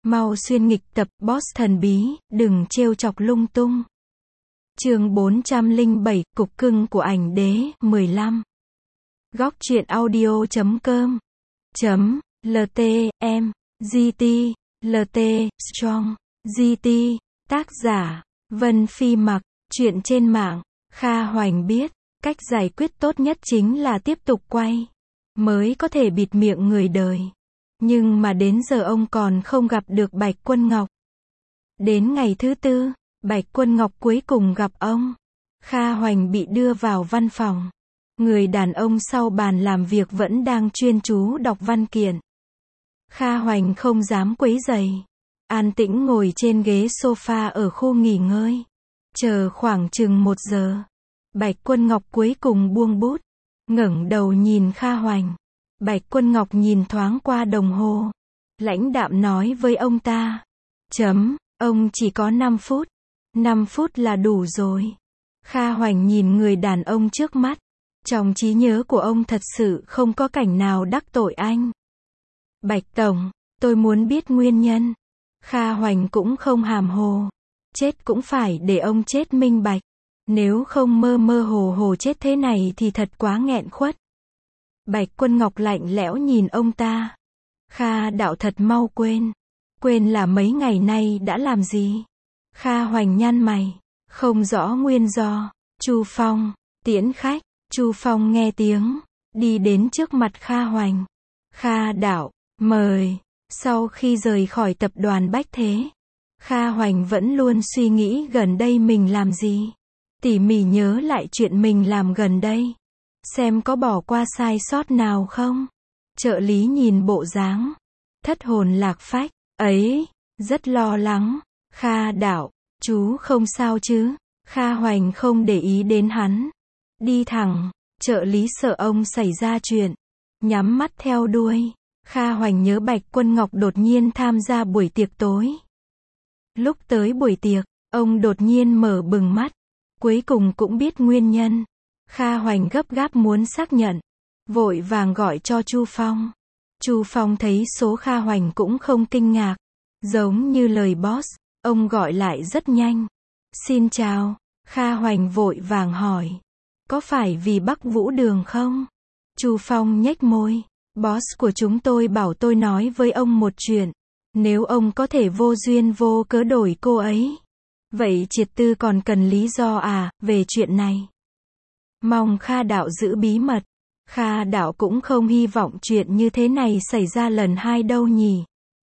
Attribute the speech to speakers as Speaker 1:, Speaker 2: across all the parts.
Speaker 1: Mau xuyên nghịch tập, boss thần bí, đừng trêu chọc lung tung. Chương 407, cục cưng của ảnh đế, 15. Góc truyện audio.com .lt, em, GT, LT, Strong, GT, tác giả, Vân Phi Mặc, chuyện trên mạng, Kha Hoành biết, cách giải quyết tốt nhất chính là tiếp tục quay, mới có thể bịt miệng người đời. Nhưng mà đến giờ ông còn không gặp được Bạch Quân Ngọc. Đến ngày thứ tư, Bạch Quân Ngọc cuối cùng gặp ông. Kha Hoành bị đưa vào văn phòng. Người đàn ông sau bàn làm việc vẫn đang chuyên chú đọc văn kiện. Kha Hoành không dám quấy rầy. An tĩnh ngồi trên ghế sofa ở khu nghỉ ngơi. Chờ khoảng chừng 1 giờ. Bạch Quân Ngọc cuối cùng buông bút. Ngẩng đầu nhìn Kha Hoành. Bạch Quân Ngọc nhìn thoáng qua đồng hồ. Lãnh đạm nói với ông ta. Ông chỉ có 5 phút. 5 phút là đủ rồi. Kha Hoành nhìn người đàn ông trước mắt. Trong trí nhớ của ông thật sự không có cảnh nào đắc tội anh. Bạch Tổng, tôi muốn biết nguyên nhân. Kha Hoành cũng không hàm hồ. Chết cũng phải để ông chết minh bạch. Nếu không mơ mơ hồ hồ chết thế này thì thật quá nghẹn khuất. Bạch Quân Ngọc lạnh lẽo nhìn ông ta. Kha đạo thật mau quên. Quên là mấy ngày nay đã làm gì? Kha Hoành nhăn mày. Không rõ nguyên do. Chu Phong, tiễn khách. Chu Phong nghe tiếng. Đi đến trước mặt Kha Hoành. Kha đạo, mời. Sau khi rời khỏi tập đoàn Bách Thế. Kha Hoành vẫn luôn suy nghĩ gần đây mình làm gì. Tỉ mỉ nhớ lại chuyện mình làm gần đây. Xem có bỏ qua sai sót nào không? Trợ lý nhìn bộ dáng thất hồn lạc phách ấy, rất lo lắng. Kha đạo, chú không sao chứ? Kha Hoành không để ý đến hắn. Đi thẳng, trợ lý sợ ông xảy ra chuyện. Nhắm mắt theo đuôi. Kha Hoành nhớ Bạch Quân Ngọc đột nhiên tham gia buổi tiệc tối. Lúc tới buổi tiệc, ông đột nhiên mở bừng mắt. Cuối cùng cũng biết nguyên nhân. Kha Hoành gấp gáp muốn xác nhận. Vội vàng gọi cho Chu Phong. Chu Phong thấy số Kha Hoành cũng không kinh ngạc. Giống như lời boss, ông gọi lại rất nhanh. Xin chào. Kha Hoành vội vàng hỏi. Có phải vì Bắc Vũ Đường không? Chu Phong nhếch môi. Boss của chúng tôi bảo tôi nói với ông một chuyện. Nếu ông có thể vô duyên vô cớ đổi cô ấy. Vậy Triệt Tư còn cần lý do à, về chuyện này? Mong Kha đạo giữ bí mật. Kha đạo cũng không hy vọng chuyện như thế này xảy ra lần 2 đâu nhỉ.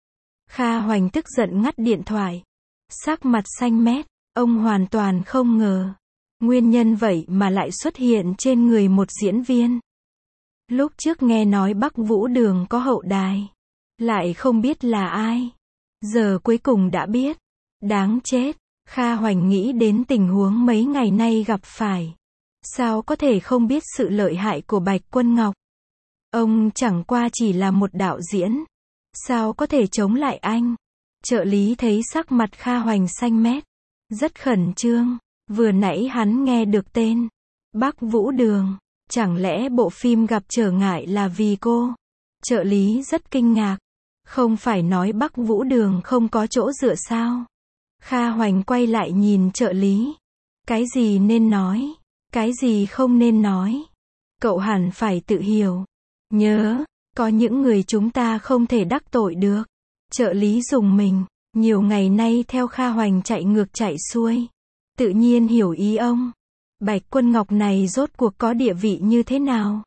Speaker 1: Kha Hoành tức giận ngắt điện thoại. Sắc mặt xanh mét. Ông hoàn toàn không ngờ. Nguyên nhân vậy mà lại xuất hiện trên người một diễn viên. Lúc trước nghe nói Bắc Vũ Đường có hậu đài. Lại không biết là ai. Giờ cuối cùng đã biết. Đáng chết. Kha Hoành nghĩ đến tình huống mấy ngày nay gặp phải. Sao có thể không biết sự lợi hại của Bạch Quân Ngọc? Ông chẳng qua chỉ là một đạo diễn. Sao có thể chống lại anh? Trợ lý thấy sắc mặt Kha Hoành xanh mét. Rất khẩn trương. Vừa nãy hắn nghe được tên Bắc Vũ Đường. Chẳng lẽ bộ phim gặp trở ngại là vì cô? Trợ lý rất kinh ngạc. Không phải nói Bắc Vũ Đường không có chỗ dựa sao? Kha Hoành quay lại nhìn trợ lý. Cái gì nên nói? Cái gì không nên nói? Cậu hẳn phải tự hiểu. Nhớ, có những người chúng ta không thể đắc tội được. Trợ lý dùng mình. Nhiều ngày nay theo Kha Hoành chạy ngược chạy xuôi. Tự nhiên hiểu ý ông. Bạch Quân Ngọc này rốt cuộc có địa vị như thế nào?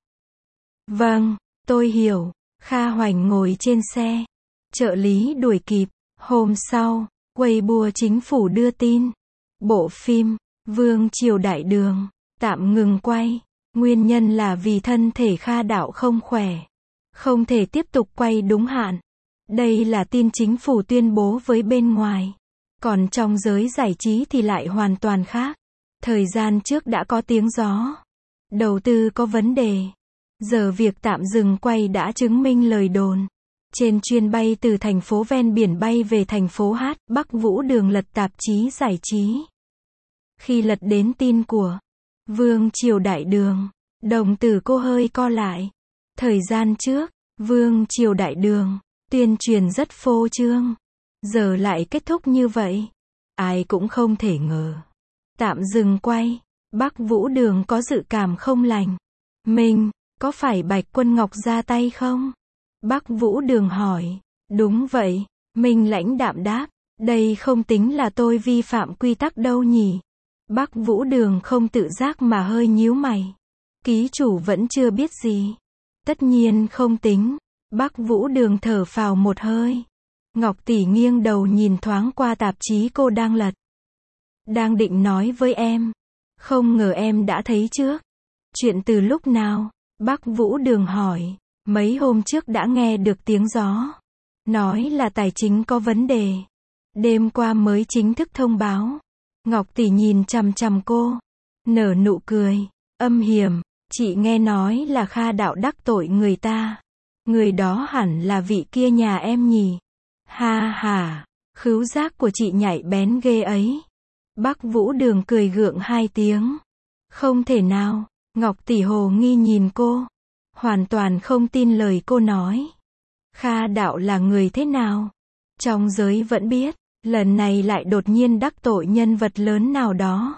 Speaker 1: Vâng, tôi hiểu. Kha Hoành ngồi trên xe. Trợ lý đuổi kịp. Hôm sau, Weibo chính phủ đưa tin. Bộ phim Vương Triều Đại Đường tạm ngừng quay. Nguyên nhân là vì thân thể Kha đạo không khỏe. Không thể tiếp tục quay đúng hạn. Đây là tin chính phủ tuyên bố với bên ngoài. Còn trong giới giải trí thì lại hoàn toàn khác. Thời gian trước đã có tiếng gió. Đầu tư có vấn đề. Giờ việc tạm dừng quay đã chứng minh lời đồn. Trên chuyến bay từ thành phố ven biển bay về thành phố Hát, Bắc Vũ Đường lật tạp chí giải trí. Khi lật đến tin của Vương Triều Đại Đường, đồng tử cô hơi co lại. Thời gian trước, Vương Triều Đại Đường tuyên truyền rất phô trương. giờ lại kết thúc như vậy. Ai cũng không thể ngờ. Tạm dừng quay, Bắc Vũ Đường có dự cảm không lành. Mình, có phải Bạch Quân Ngọc ra tay không? Bắc Vũ Đường hỏi. Đúng vậy, Minh lãnh đạm đáp. Đây không tính là tôi vi phạm quy tắc đâu nhỉ? Bắc Vũ Đường không tự giác mà hơi nhíu mày. Ký chủ vẫn chưa biết gì. Tất nhiên không tính. Bắc Vũ Đường thở phào một hơi. Ngọc tỷ nghiêng đầu nhìn thoáng qua tạp chí cô đang lật. Đang định nói với em. Không ngờ em đã thấy trước. Chuyện từ lúc nào? Bắc Vũ Đường hỏi. Mấy hôm trước đã nghe được tiếng gió. Nói là tài chính có vấn đề. Đêm qua mới chính thức thông báo. Ngọc tỷ nhìn chằm chằm cô. Nở nụ cười. Âm hiểm. Chị nghe nói là Kha Đạo đắc tội người ta. Người đó hẳn là vị kia nhà em nhỉ? Ha ha. Khứu giác của chị nhạy bén ghê ấy. Bắc Vũ Đường cười gượng hai tiếng. Không thể nào. Ngọc tỷ hồ nghi nhìn cô. Hoàn toàn không tin lời cô nói. Kha Đạo là người thế nào? Trong giới vẫn biết. Lần này lại đột nhiên đắc tội nhân vật lớn nào đó.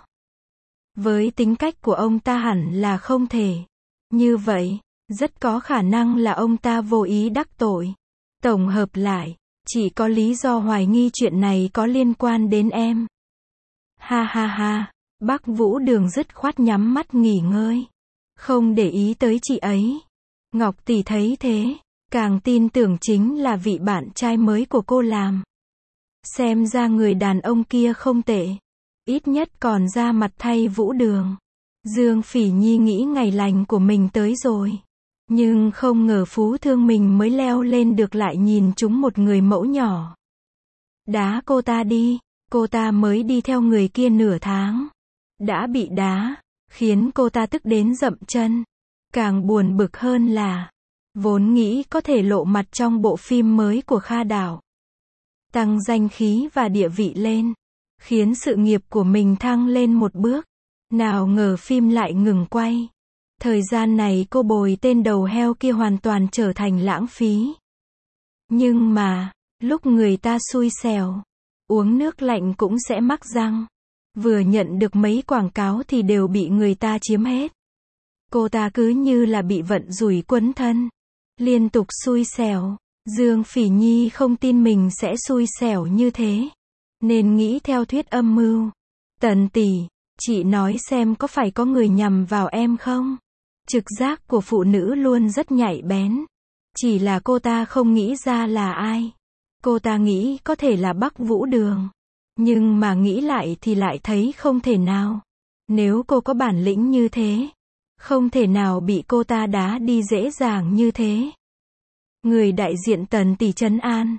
Speaker 1: Với tính cách của ông ta hẳn là không thể. Như vậy, rất có khả năng là ông ta vô ý đắc tội. Tổng hợp lại, chỉ có lý do hoài nghi chuyện này có liên quan đến em. Ha ha ha, Bắc Vũ Đường dứt khoát nhắm mắt nghỉ ngơi. Không để ý tới chị ấy. Ngọc tỷ thấy thế, càng tin tưởng chính là vị bạn trai mới của cô làm. Xem ra người đàn ông kia không tệ. Ít nhất còn ra mặt thay Vũ Đường. Dương Phỉ Nhi nghĩ ngày lành của mình tới rồi. Nhưng không ngờ phú thương mình mới leo lên được lại nhìn chúng một người mẫu nhỏ. Đá cô ta đi. Cô ta mới đi theo người kia nửa tháng. Đã bị đá. Khiến cô ta tức đến dậm chân. Càng buồn bực hơn là vốn nghĩ có thể lộ mặt trong bộ phim mới của Kha Đạo. Tăng danh khí và địa vị lên. Khiến sự nghiệp của mình thăng lên một bước. Nào ngờ phim lại ngừng quay. Thời gian này cô bồi tên đầu heo kia hoàn toàn trở thành lãng phí. Nhưng mà, lúc người ta xui xẻo, uống nước lạnh cũng sẽ mắc răng. Vừa nhận được mấy quảng cáo thì đều bị người ta chiếm hết. Cô ta cứ như là bị vận rủi quấn thân. Liên tục xui xẻo. Dương Phỉ Nhi không tin mình sẽ xui xẻo như thế. Nên nghĩ theo thuyết âm mưu. Tần tỷ, chị nói xem có phải có người nhằm vào em không? Trực giác của phụ nữ luôn rất nhạy bén. Chỉ là cô ta không nghĩ ra là ai. Cô ta nghĩ có thể là Bắc Vũ Đường. Nhưng mà nghĩ lại thì lại thấy không thể nào. Nếu cô có bản lĩnh như thế, không thể nào bị cô ta đá đi dễ dàng như thế. Người đại diện Tần tỷ trấn an.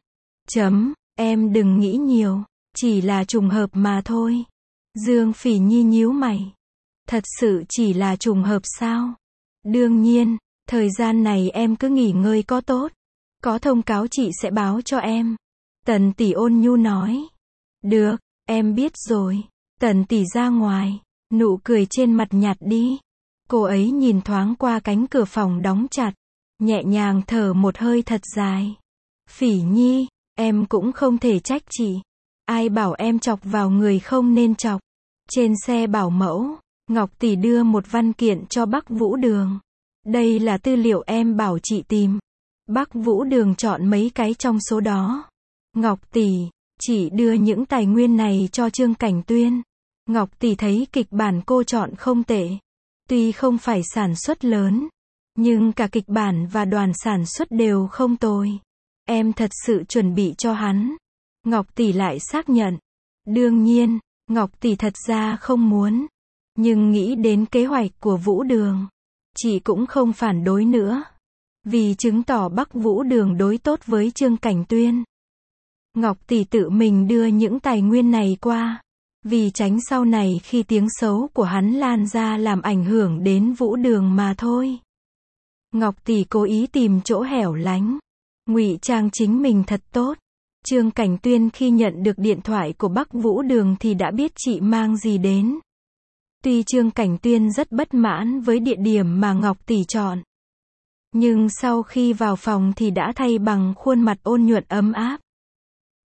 Speaker 1: Em đừng nghĩ nhiều. Chỉ là trùng hợp mà thôi. Dương Phỉ Nhi nhíu mày. Thật sự chỉ là trùng hợp sao? Đương nhiên, thời gian này em cứ nghỉ ngơi có tốt. Có thông cáo chị sẽ báo cho em. Tần tỷ ôn nhu nói. Được, em biết rồi. Tần tỷ ra ngoài. Nụ cười trên mặt nhạt đi. Cô ấy nhìn thoáng qua cánh cửa phòng đóng chặt. Nhẹ nhàng thở một hơi thật dài. Phỉ Nhi, em cũng không thể trách chị. Ai bảo em chọc vào người không nên chọc. Trên xe bảo mẫu, Ngọc tỷ đưa một văn kiện cho Bắc Vũ Đường. Đây là tư liệu em bảo chị tìm. Bắc Vũ Đường chọn mấy cái trong số đó. Ngọc tỷ, chị đưa những tài nguyên này cho Trương Cảnh Tuyên. Ngọc tỷ thấy kịch bản cô chọn không tệ. Tuy không phải sản xuất lớn, nhưng cả kịch bản và đoàn sản xuất đều không tồi. Em thật sự chuẩn bị cho hắn. Ngọc tỷ lại xác nhận. Đương nhiên, Ngọc tỷ thật ra không muốn. Nhưng nghĩ đến kế hoạch của Vũ Đường, chị cũng không phản đối nữa. Vì chứng tỏ Bắc Vũ Đường đối tốt với Trương Cảnh Tuyên. Ngọc tỷ tự mình đưa những tài nguyên này qua. Vì tránh sau này khi tiếng xấu của hắn lan ra làm ảnh hưởng đến Vũ Đường mà thôi. Ngọc tỷ cố ý tìm chỗ hẻo lánh. Ngụy trang chính mình thật tốt. Trương Cảnh Tuyên khi nhận được điện thoại của Bắc Vũ Đường thì đã biết chị mang gì đến. Tuy Trương Cảnh Tuyên rất bất mãn với địa điểm mà Ngọc tỷ chọn. Nhưng sau khi vào phòng thì đã thay bằng khuôn mặt ôn nhuận ấm áp.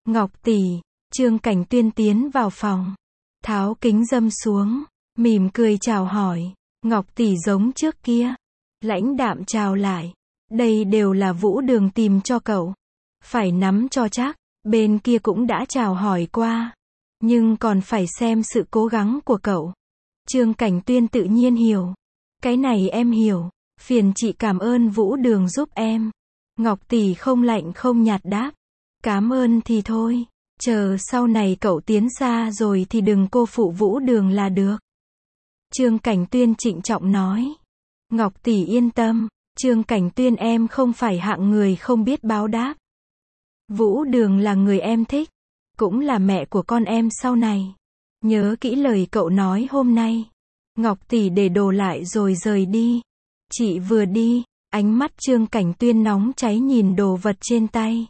Speaker 1: Ngọc tỷ, Trương Cảnh Tuyên tiến vào phòng, tháo kính râm xuống, mỉm cười chào hỏi. Ngọc tỷ giống trước kia, lãnh đạm chào lại. Đây đều là Vũ Đường tìm cho cậu. Phải nắm cho chắc, bên kia cũng đã chào hỏi qua. Nhưng còn phải xem sự cố gắng của cậu. Trương Cảnh Tuyên tự nhiên hiểu. Cái này em hiểu, phiền chị cảm ơn Vũ Đường giúp em. Ngọc tỷ không lạnh không nhạt đáp. Cảm ơn thì thôi, chờ sau này cậu tiến xa rồi thì đừng cô phụ Vũ Đường là được. Trương Cảnh Tuyên trịnh trọng nói. Ngọc tỷ yên tâm, Trương Cảnh Tuyên em không phải hạng người không biết báo đáp. Vũ Đường là người em thích, cũng là mẹ của con em sau này. Nhớ kỹ lời cậu nói hôm nay. Ngọc tỷ để đồ lại rồi rời đi. Chị vừa đi, ánh mắt Trương Cảnh Tuyên nóng cháy nhìn đồ vật trên tay.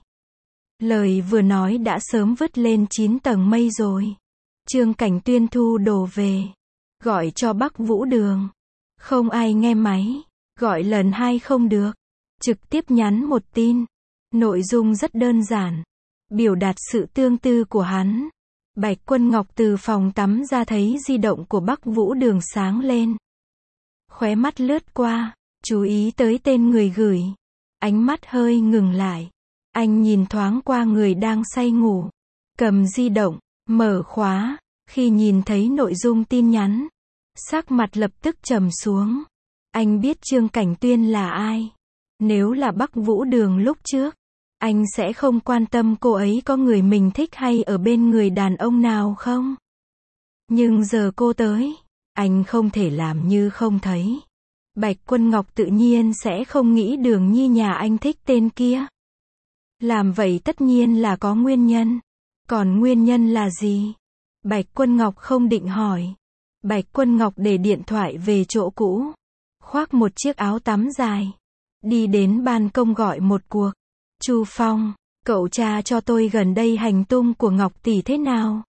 Speaker 1: Lời vừa nói đã sớm vứt lên 9 tầng mây rồi. Trương Cảnh Tuyên thu đồ về, gọi cho Bắc Vũ Đường. Không ai nghe máy, gọi lần 2 không được. Trực tiếp nhắn một tin. Nội dung rất đơn giản, biểu đạt sự tương tư của hắn. Bạch Quân Ngọc từ phòng tắm ra thấy di động của Bắc Vũ Đường sáng lên. Khóe mắt lướt qua, chú ý tới tên người gửi. Ánh mắt hơi ngừng lại. Anh nhìn thoáng qua người đang say ngủ. Cầm di động, mở khóa. Khi nhìn thấy nội dung tin nhắn, sắc mặt lập tức trầm xuống. Anh biết Trương Cảnh Tuyên là ai. Nếu là Bắc Vũ Đường lúc trước, anh sẽ không quan tâm cô ấy có người mình thích hay ở bên người đàn ông nào không. Nhưng giờ cô tới, anh không thể làm như không thấy. Bạch Quân Ngọc tự nhiên sẽ không nghĩ Đường Nhi nhà anh thích tên kia. Làm vậy tất nhiên là có nguyên nhân. Còn nguyên nhân là gì? Bạch Quân Ngọc không định hỏi. Bạch Quân Ngọc để điện thoại về chỗ cũ, khoác một chiếc áo tắm dài, đi đến ban công gọi một cuộc. Chu Phong, cậu tra cho tôi gần đây hành tung của Ngọc tỷ thế nào?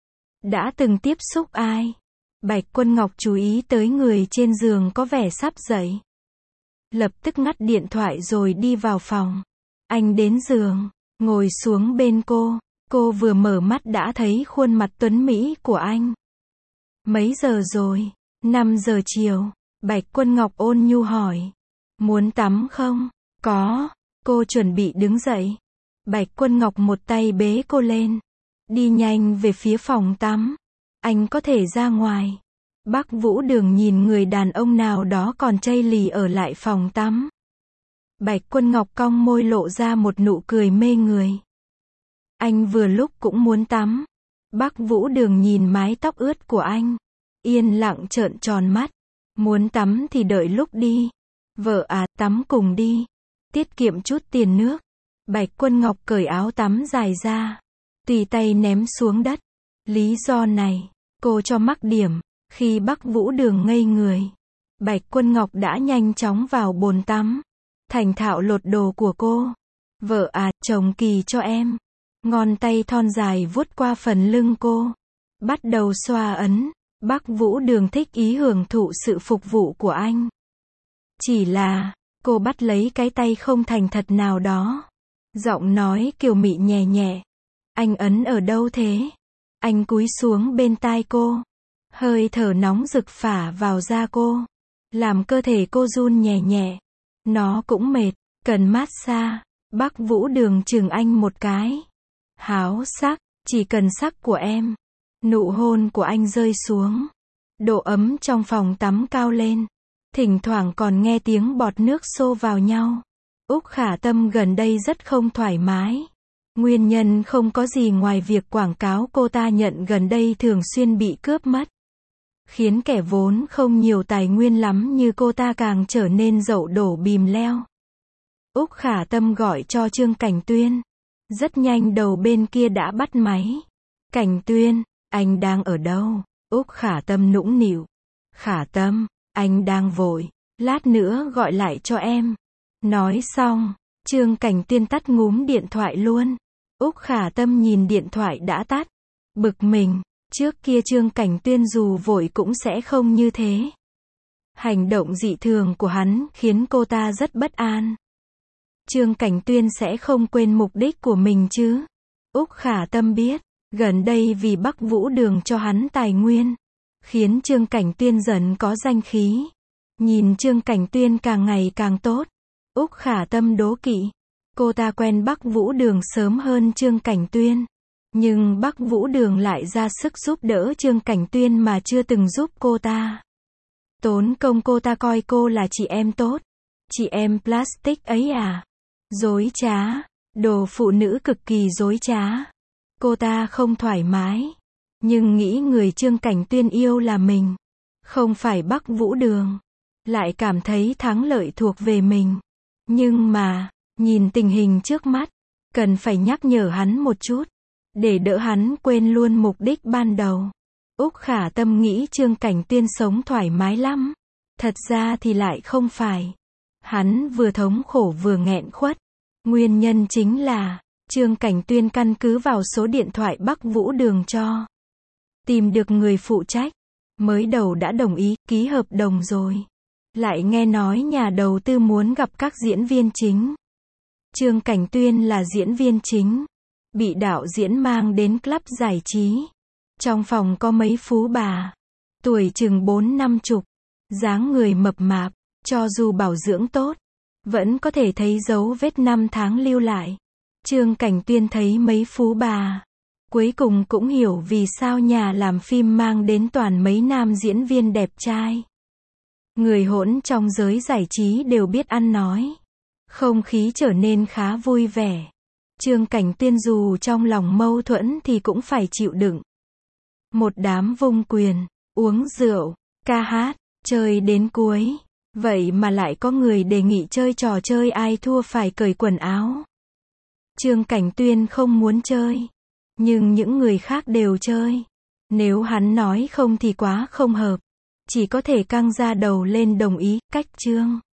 Speaker 1: Đã từng tiếp xúc ai? Bạch Quân Ngọc chú ý tới người trên giường có vẻ sắp dậy. Lập tức ngắt điện thoại rồi đi vào phòng. Anh đến giường, ngồi xuống bên cô. Cô vừa mở mắt đã thấy khuôn mặt tuấn mỹ của anh. Mấy giờ rồi? 5 giờ chiều. Bạch Quân Ngọc ôn nhu hỏi. Muốn tắm không? Có. Cô chuẩn bị đứng dậy. Bạch Quân Ngọc một tay bế cô lên. Đi nhanh về phía phòng tắm. Anh có thể ra ngoài. Bắc Vũ Đường nhìn người đàn ông nào đó còn chây lì ở lại phòng tắm. Bạch Quân Ngọc cong môi lộ ra một nụ cười mê người. Anh vừa lúc cũng muốn tắm. Bắc Vũ Đường nhìn mái tóc ướt của anh, yên lặng trợn tròn mắt. Muốn tắm thì đợi lúc đi. Vợ à, tắm cùng đi. Tiết kiệm chút tiền nước. Bạch Quân Ngọc cởi áo tắm dài ra, tùy tay ném xuống đất. Lý do này, cô cho mắc điểm. Khi Bắc Vũ Đường ngây người, Bạch Quân Ngọc đã nhanh chóng vào bồn tắm, thành thạo lột đồ của cô. Vợ à, chồng kỳ cho em. Ngón tay thon dài vuốt qua phần lưng cô, bắt đầu xoa ấn. Bắc Vũ Đường thích ý hưởng thụ sự phục vụ của anh. Chỉ là, cô bắt lấy cái tay không thành thật nào đó. Giọng nói kiều mị nhẹ nhẹ. Anh ấn ở đâu thế? Anh cúi xuống bên tai cô. Hơi thở nóng rực phả vào da cô, làm cơ thể cô run nhẹ nhẹ. Nó cũng mệt, cần massage. Bắc Vũ Đường chừng anh một cái. Háo sắc, chỉ cần sắc của em. Nụ hôn của anh rơi xuống. Độ ấm trong phòng tắm cao lên. Thỉnh thoảng còn nghe tiếng bọt nước xô vào nhau. Úc Khả Tâm gần đây rất không thoải mái. Nguyên nhân không có gì ngoài việc quảng cáo cô ta nhận gần đây thường xuyên bị cướp mất, khiến kẻ vốn không nhiều tài nguyên lắm như cô ta càng trở nên dậu đổ bìm leo. Úc Khả Tâm gọi cho Trương Cảnh Tuyên. Rất nhanh đầu bên kia đã bắt máy. Cảnh Tuyên, anh đang ở đâu? Úc Khả Tâm nũng nịu. Khả Tâm, anh đang vội, lát nữa gọi lại cho em. Nói xong, Trương Cảnh Tuyên tắt ngúm điện thoại luôn. Úc Khả Tâm nhìn điện thoại đã tắt, bực mình. Trước kia Trương Cảnh Tuyên dù vội cũng sẽ không như thế. Hành động dị thường của hắn khiến cô ta rất bất an. Trương Cảnh Tuyên sẽ không quên mục đích của mình chứ? Úc Khả Tâm biết, gần đây vì Bắc Vũ Đường cho hắn tài nguyên, khiến Trương Cảnh Tuyên dần có danh khí. Nhìn Trương Cảnh Tuyên càng ngày càng tốt, Úc Khả Tâm đố kỵ. Cô ta quen Bắc Vũ Đường sớm hơn Trương Cảnh Tuyên, nhưng Bắc Vũ Đường lại ra sức giúp đỡ Trương Cảnh Tuyên mà chưa từng giúp cô ta. Tốn công cô ta coi cô là chị em tốt. Chị em plastic ấy à? Dối trá, đồ phụ nữ cực kỳ dối trá. Cô ta không thoải mái, nhưng nghĩ người Trương Cảnh Tuyên yêu là mình, không phải Bắc Vũ Đường, lại cảm thấy thắng lợi thuộc về mình. Nhưng mà, nhìn tình hình trước mắt, cần phải nhắc nhở hắn một chút, để đỡ hắn quên luôn mục đích ban đầu. Úc Khả Tâm nghĩ Trương Cảnh Tuyên sống thoải mái lắm. Thật ra thì lại không phải. Hắn vừa thống khổ vừa nghẹn khuất. Nguyên nhân chính là, Trương Cảnh Tuyên căn cứ vào số điện thoại Bắc Vũ Đường cho, tìm được người phụ trách. Mới đầu đã đồng ý, ký hợp đồng rồi. Lại nghe nói nhà đầu tư muốn gặp các diễn viên chính. Trương Cảnh Tuyên là diễn viên chính, bị đạo diễn mang đến club giải trí. Trong phòng có mấy phú bà, tuổi chừng 40-50, dáng người mập mạp, cho dù bảo dưỡng tốt, vẫn có thể thấy dấu vết năm tháng lưu lại. Trương Cảnh Tuyên thấy mấy phú bà, cuối cùng cũng hiểu vì sao nhà làm phim mang đến toàn mấy nam diễn viên đẹp trai. Người hỗn trong giới giải trí đều biết ăn nói. Không khí trở nên khá vui vẻ. Trương Cảnh Tuyên dù trong lòng mâu thuẫn thì cũng phải chịu đựng. Một đám vung quyền, uống rượu, ca hát, chơi đến cuối. Vậy mà lại có người đề nghị chơi trò chơi ai thua phải cởi quần áo. Trương Cảnh Tuyên không muốn chơi, nhưng những người khác đều chơi. Nếu hắn nói không thì quá không hợp, chỉ có thể căng ra đầu lên đồng ý. Cách Trương